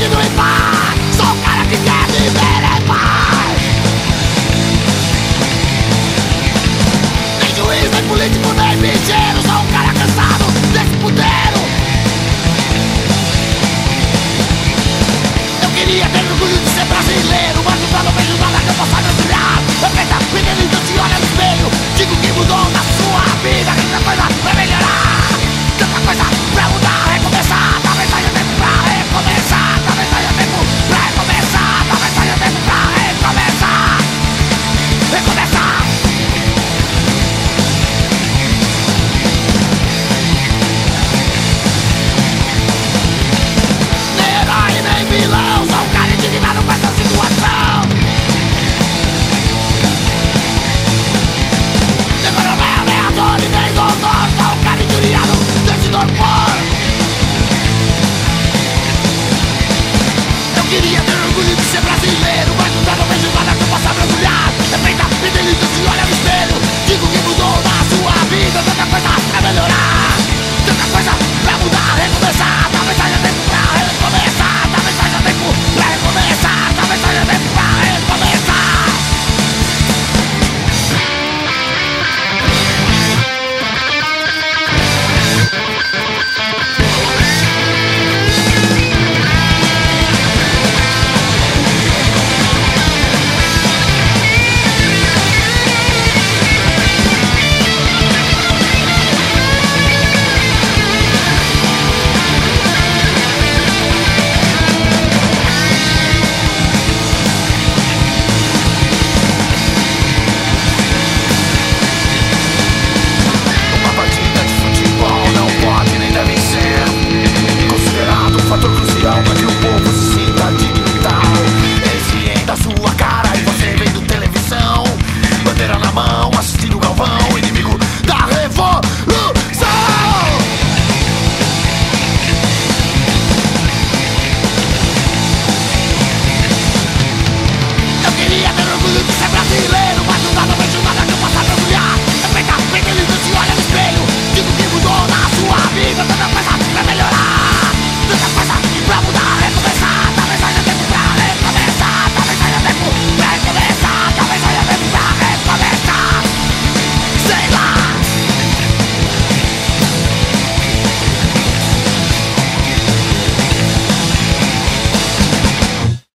bandido em paz. Sou o cara que quer viver em paz. Nem juiz, nem político, nem bicheiro. Sou um cara cansado desse puteiro. Eu queria ter orgulho de ser brasileiro, mas não vejo nada que eu possa mergulhar. Aperta, me delírio, se olha no espelho. Digo que mudou na sua vida, que tanta coisa pra melhorar, tanta coisa pra mudar, recomeçar. Talvez tenha tempo pra recomeçar, talvez tenha tempo pra recomeçar, talvez tenha tempo pra recomeçar. Recomeçar. Nem herói, nem vilão, sou um cara indignado com essa situação. Nem coronel, nem ator e nem doutor, sou um cara injuriado desse torpor. Eu queria ter orgulho de ser brasileiro, mas não vejo nada que eu possa mergulhar. Respeita, me delírio, se olha no espelho. Digo que mudou na sua vida, tanta coisa pra melhorar, tanta coisa